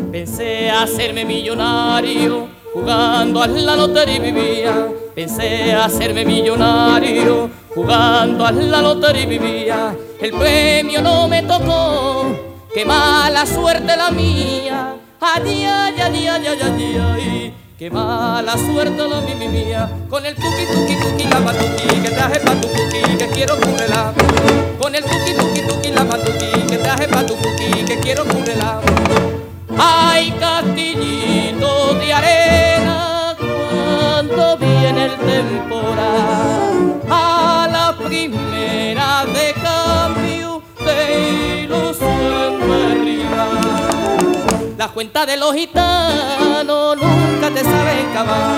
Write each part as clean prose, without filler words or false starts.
Pensé hacerme millonario, jugando a la lotería vivía. Pensé hacerme millonario, jugando a la lotería vivía. El premio no me tocó, qué mala suerte la mía. Ay, ay, ay, ay, ay, ay, ay, qué mala suerte la mía. Con el tuki, tuki, tuki, la matuki, que traje pa' tu tuki, que quiero currela. Con el tuki, tuki, tuki, la matuki, que traje pa' tu tuki, que quiero currela. Ay, castillito de arena, cuando viene el temporal, a la primera de cambio de ilusión derribar. Las cuentas de los gitanos nunca te saben acabar.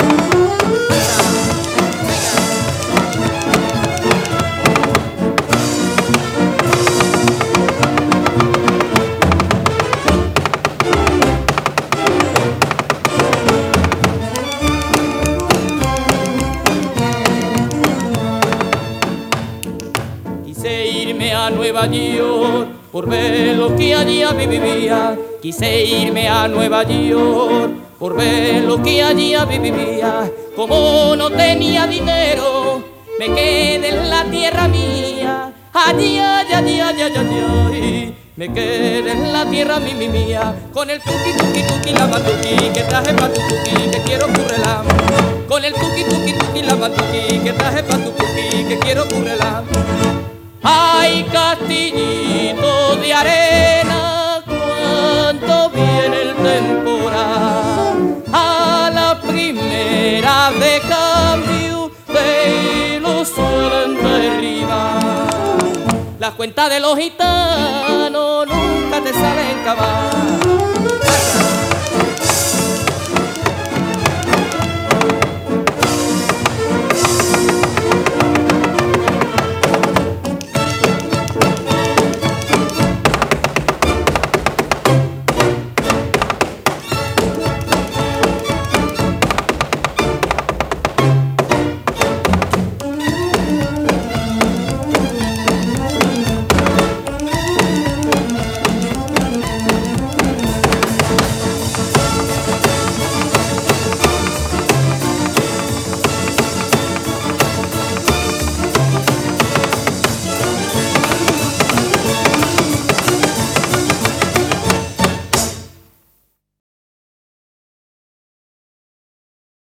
Quise irme a Nueva York por ver lo que allí vivía. Quise irme a Nueva York por ver lo que allí vivía. Como no tenía dinero, me quedé en la tierra mía. Allí, allá, allá, allá, allá, me quedé en la tierra mía. Con el tuki, tuki, tuki, la matuki, que traje pa' tu tuki, que quiero currela. Con el tuki, tuki, tuki, la matuki, que traje pa' tu tuki, que quiero currela. Ay, castillito de arena, cuando viene el temporal, a la primera de cambio de lo suelen derribar. Las cuentas de los gitanos nunca te salen acabar.